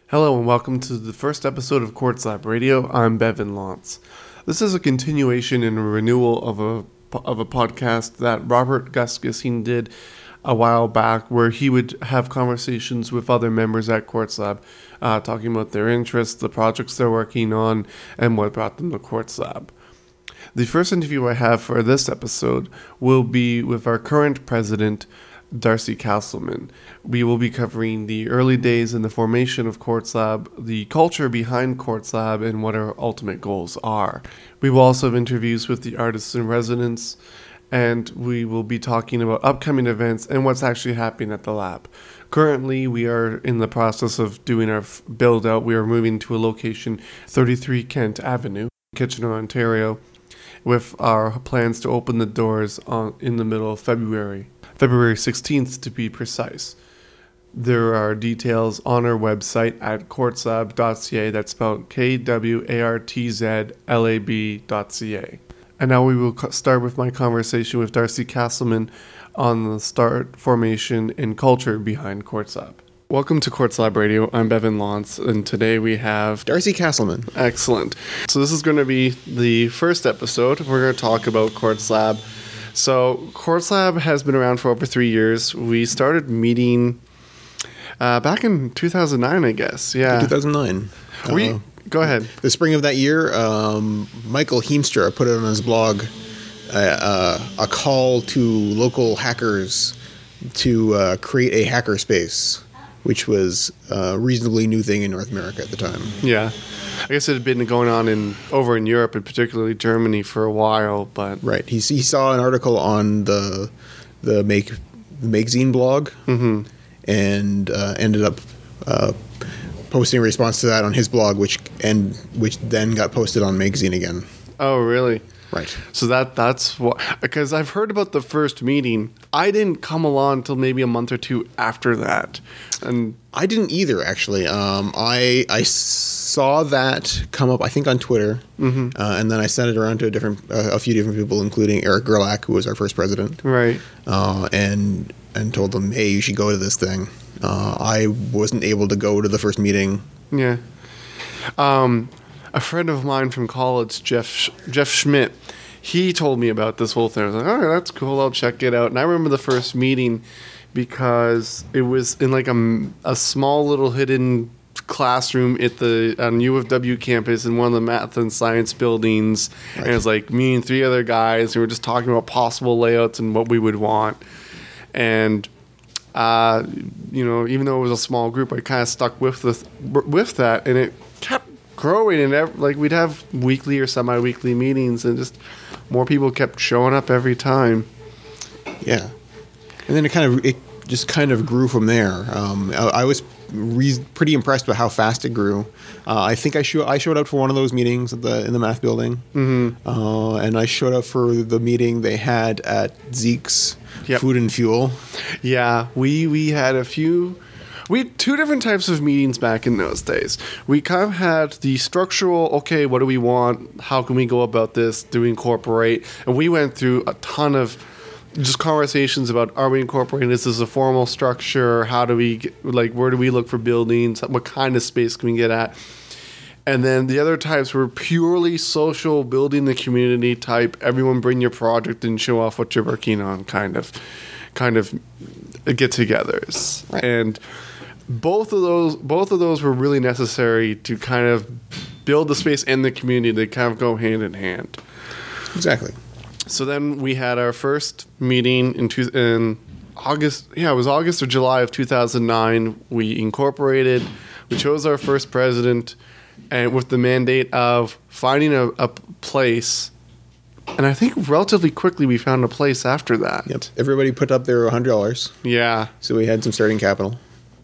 Hello and welcome to the first episode of Quartz Lab Radio. I'm Bevan Lantz. This is a continuation and a renewal of a podcast that Robert Gustafson did a while back, where he would have conversations with other members at Quartz Lab, talking about their interests, the projects they're working on, and what brought them to Quartz Lab. The first interview I have for this episode will be with our current president, Darcy Castleman. We will be covering the early days in the formation of Quartz Lab, the culture behind Quartz Lab, and what our ultimate goals are. We will also have interviews with the artists in residence, and we will be talking about upcoming events and what's actually happening at the lab. Currently, we are in the process of doing our build out. We are moving to a location, 33 Kent Avenue, Kitchener, Ontario, with our plans to open the doors in the middle of February 16th to be precise. There are details on our website at quartzlab.ca. That's spelled KWARTZLAB.ca. And now we will start with my conversation with Darcy Castleman on the start, formation, and culture behind Quartz Lab. Welcome to Quartz Lab Radio. I'm Bevan Lantz, and today we have Darcy Castleman. Excellent. So this is going to be the first episode. We're going to talk about Quartz Lab. So Quartz Lab has been around for over 3 years. We started meeting back in 2009, I guess. Yeah, 2009. Go ahead. The spring of that year, Michael Heemstra put it on his blog, a call to local hackers to create a hackerspace, which was a reasonably new thing in North America at the time. Yeah. I guess it had been going on over in Europe, and particularly Germany, for a while. But right, he saw an article on the Magazine blog, and ended up posting a response to that on his blog, which then got posted on Magazine again. Oh, really? Right. So that's what, because I've heard about the first meeting. I didn't come along until maybe a month or two after that, and I didn't either, actually. I saw that come up, I think, on Twitter, and then I sent it around to a few different people, including Eric Gerlach, who was our first president, right? And told them, hey, you should go to this thing. I wasn't able to go to the first meeting. Yeah. A friend of mine from college, Jeff Schmidt, he told me about this whole thing. I was like, all right, that's cool. I'll check it out. And I remember the first meeting because it was in like a small little hidden classroom on U of W campus in one of the math and science buildings. Right. And it was like me and 3 other guys. And we were just talking about possible layouts and what we would want. And even though it was a small group, I kind of stuck with that, and it kept growing, and we'd have weekly or semi-weekly meetings, and just more people kept showing up every time. Yeah, and then it just kind of grew from there. I was pretty impressed by how fast it grew. I think I showed up for one of those meetings in the math building, and I showed up for the meeting they had at Zeke's. Yep. Food and Fuel. Yeah, we had we had 2 different types of meetings back in those days. We kind of had the structural, okay, what do we want? How can we go about this? Do we incorporate? And we went through a ton of just conversations about, are we incorporating this as a formal structure? How do we, where do we look for buildings? What kind of space can we get at? And then the other types were purely social, building the community type. Everyone bring your project and show off what you're working on, kind of get-togethers. Right. And both of those were really necessary to kind of build the space and the community. They kind of go hand in hand. Exactly. So then we had our first meeting in August. Yeah, it was August or July of 2009. We incorporated. We chose our first president. And with the mandate of finding a place, and I think relatively quickly we found a place after that. Yep. Everybody put up their $100. Yeah. So we had some starting capital.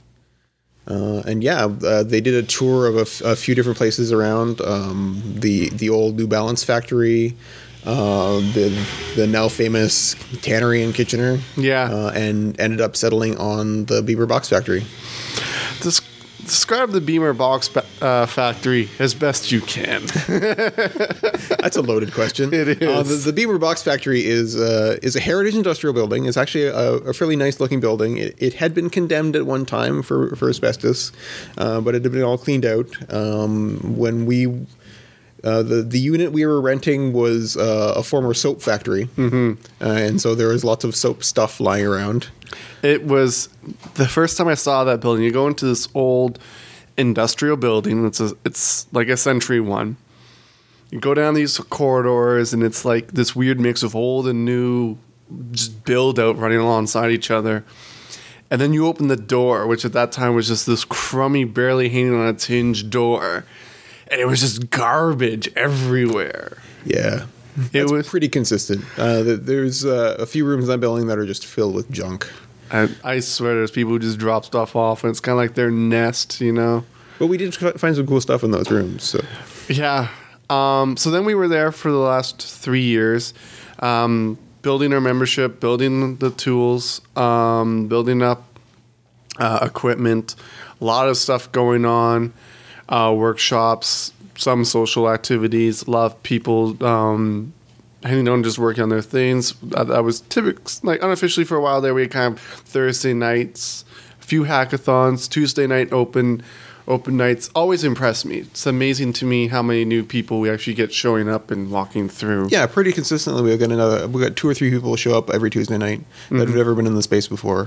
They did a tour of a few different places around the old New Balance factory, the now famous tannery in Kitchener. Yeah. And ended up settling on the Beaver Box factory. This Describe the Beamer Box Factory as best you can. That's a loaded question. It is. The Beamer Box Factory is a heritage industrial building. It's actually a fairly nice looking building. It had been condemned at one time for asbestos, but it had been all cleaned out. When we the unit we were renting was a former soap factory, and so there was lots of soap stuff lying around. It was the first time I saw that building. You go into this old industrial building. It's like a century one. You go down these corridors, and it's like this weird mix of old and new, just build out running alongside each other. And then you open the door, which at that time was just this crummy, barely hanging on its hinge door. And it was just garbage everywhere. Yeah. It was pretty consistent. There's a few rooms in that building that are just filled with junk. I swear there's people who just drop stuff off, and it's kind of like their nest, you know? But we did find some cool stuff in those rooms. So. Yeah. So then we were there for the last 3 years, building our membership, building the tools, building up equipment, a lot of stuff going on, workshops, some social activities, a lot of people hanging on, just working on their things. I was typically, like, unofficially for a while there. We had kind of Thursday nights, a few hackathons, Tuesday night open nights. Always impress me. It's amazing to me how many new people we actually get showing up and walking through. Yeah, pretty consistently. We got 2 or 3 people show up every Tuesday night that have never been in the space before.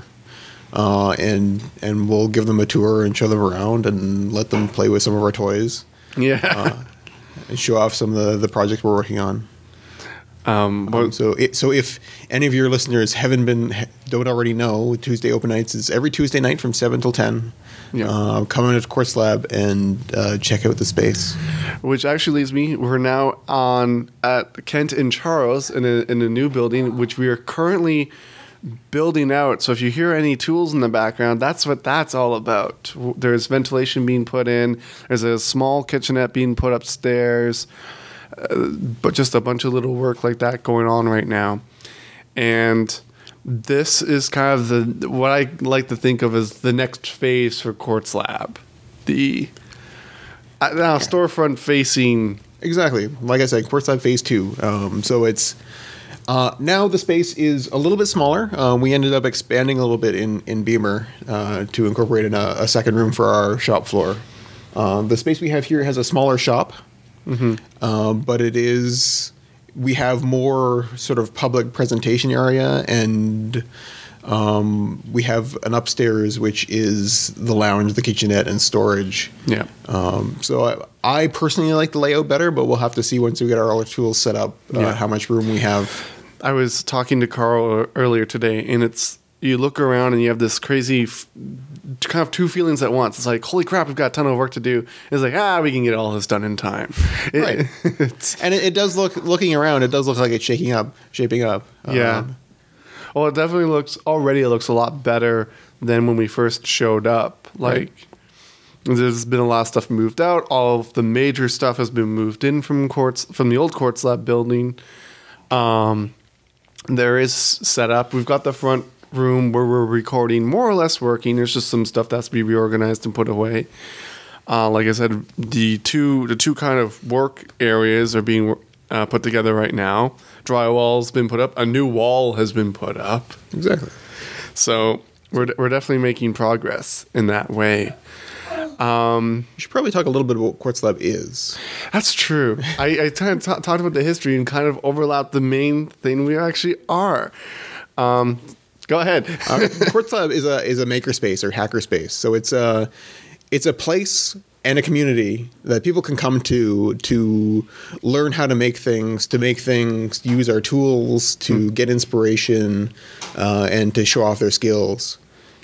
And we'll give them a tour and show them around and let them play with some of our toys. Yeah. And show off some of the projects we're working on. So if any of your listeners don't already know, Tuesday open nights is every Tuesday night from 7 till 10. Yeah. Come in to Quartz Lab and check out the space. Which actually leads me, we're now at Kent and Charles in a new building, which we are currently building out. So if you hear any tools in the background, that's what that's all about. There's ventilation being put in. There's a small kitchenette being put upstairs. But just a bunch of little work like that going on right now. And this is kind of what I like to think of as the next phase for Quartz Lab. The storefront facing. Exactly. Like I said, Quartz Lab Phase 2. So it's now the space is a little bit smaller. We ended up expanding a little bit in Beamer to incorporate in a second room for our shop floor. The space we have here has a smaller shop. But we have more sort of public presentation area, and we have an upstairs, which is the lounge, the kitchenette, and storage. Yeah. So I personally like the layout better, but we'll have to see once we get our tools set up, how much room we have. I was talking to Carl earlier today, and you look around and you have this crazy kind of 2 feelings at once. It's like, holy crap, we've got a ton of work to do. It's like, we can get all this done in time. Right. And it does looking around, it does look like it's shaping up. Yeah. Well, it definitely looks a lot better than when we first showed up. Like, there's been a lot of stuff moved out. All of the major stuff has been moved in from the old Quartz Lab building. There is set up. We've got the front room where we're recording more or less working. There's just some stuff that has to be reorganized and put away. Like I said, the two kind of work areas are being put together right now. Drywall's been put up. A new wall has been put up. Exactly. So we're definitely making progress in that way. You should probably talk a little bit about what Quartz Lab is. That's true. I kind of talked about the history and kind of overlapped the main thing we actually are. Go ahead. Quartz Lab is a makerspace or hackerspace. So it's a place and a community that people can come to learn how to make things, use our tools, to get inspiration, and to show off their skills.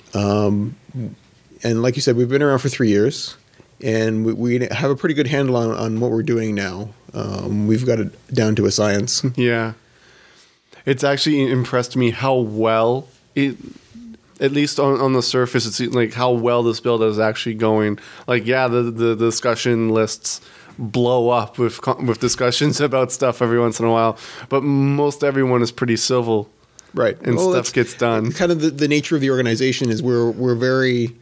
And like you said, we've been around for 3 years, and we have a pretty good handle on what we're doing now. We've got it down to a science. Yeah. It's actually impressed me how well at least on the surface, it seems like how well this build is actually going. Like, the discussion lists blow up with discussions about stuff every once in a while, but most everyone is pretty civil, right? And stuff gets done. Kind of the nature of the organization is we're very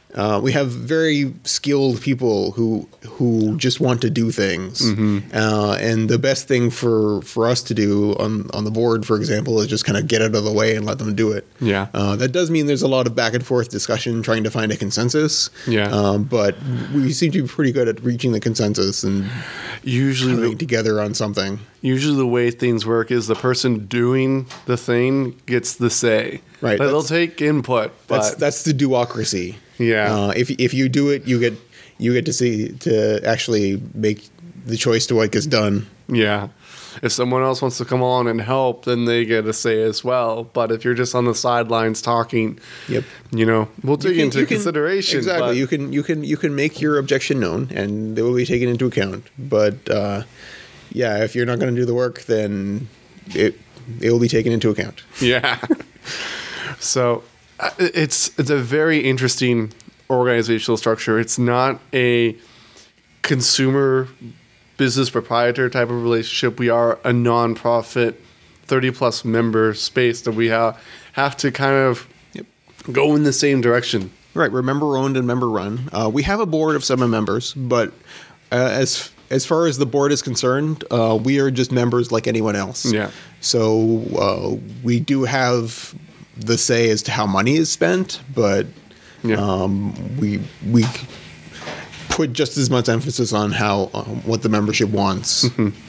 We have very skilled people who just want to do things, and the best thing for us to do on the board, for example, is just kind of get out of the way and let them do it. Yeah. That does mean there's a lot of back and forth discussion trying to find a consensus. Yeah. But we seem to be pretty good at reaching the consensus and Usually, coming together on something. Usually the way things work is the person doing the thing gets the say. Right. Like, they'll take input, but That's the duocracy. yeah. If you do it, you get to actually make the choice to what gets done. Yeah. If someone else wants to come on and help, then they get a say as well. But if you're just on the sidelines talking, Yep. We'll take into consideration. Exactly. But You can make your objection known, and they will be taken into account. But if you're not going to do the work, then it will be taken into account. yeah. So it's a very interesting organizational structure. It's not a consumer business proprietor type of relationship. We are a nonprofit 30 plus member space that we have to kind of go in the same direction. Right. We're member owned and member run. We have a board of 7 members, but as far as the board is concerned, we are just members like anyone else. Yeah. So we do have the say as to how money is spent, but we put just as much emphasis on how what the membership wants.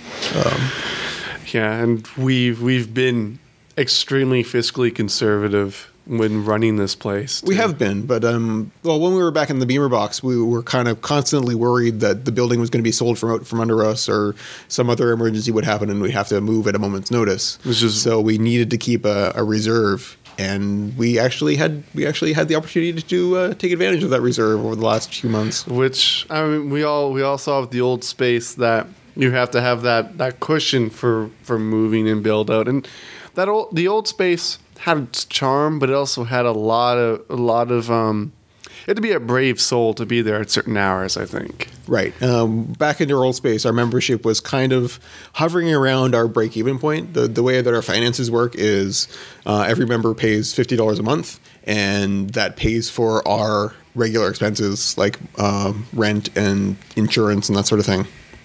And we've been extremely fiscally conservative when running this place. We have been, but when we were back in the Beamer box, we were kind of constantly worried that the building was going to be sold from under us, or some other emergency would happen, and we'd have to move at a moment's notice. So we needed to keep a reserve, and we actually had the opportunity to take advantage of that reserve over the last few months. Which, I mean, we all saw with the old space that you have to have that cushion for moving and build out, and the old space had its charm, but it also had a lot of you had to be a brave soul to be there at certain hours, I think. Right. Back in our old space, our membership was kind of hovering around our break-even point. The way that our finances work is every member pays $50 a month, and that pays for our regular expenses like rent and insurance and that sort of thing.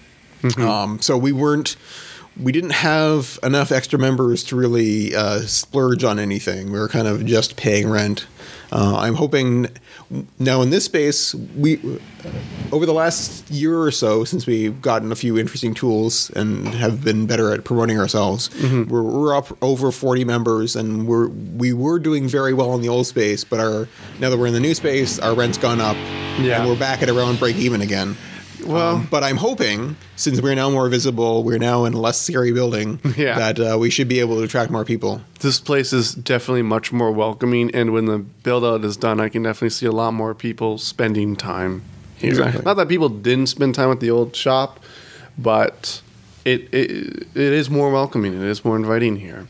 So we didn't have enough extra members to really splurge on anything. We were kind of just paying rent. I'm hoping now in this space, over the last year or so, since we've gotten a few interesting tools and have been better at promoting ourselves, we're up over 40 members, and we were doing very well in the old space, but now that we're in the new space, our rent's gone up, and we're back at around break even again. Well, but I'm hoping, since we're now more visible, we're now in a less scary building, that we should be able to attract more people. This place is definitely much more welcoming, and when the build-out is done, I can definitely see a lot more people spending time here. Exactly. Not that people didn't spend time at the old shop, but it is more welcoming. It is more inviting here.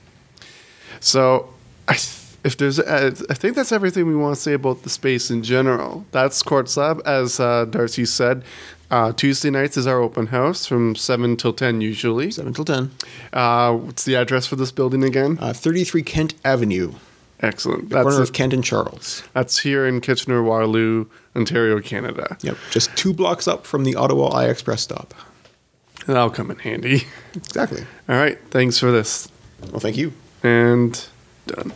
So I think that's everything we want to say about the space in general. That's Quartz Lab, as Darcy said. Tuesday nights is our open house from 7 till 10 usually. 7 till 10. What's the address for this building again? 33 Kent Avenue. Excellent. The corner of Kent and Charles. That's here in Kitchener-Waterloo, Ontario, Canada. Yep. Just 2 blocks up from the Ottawa iExpress stop. That'll come in handy. Exactly. All right. Thanks for this. Well, thank you. And done.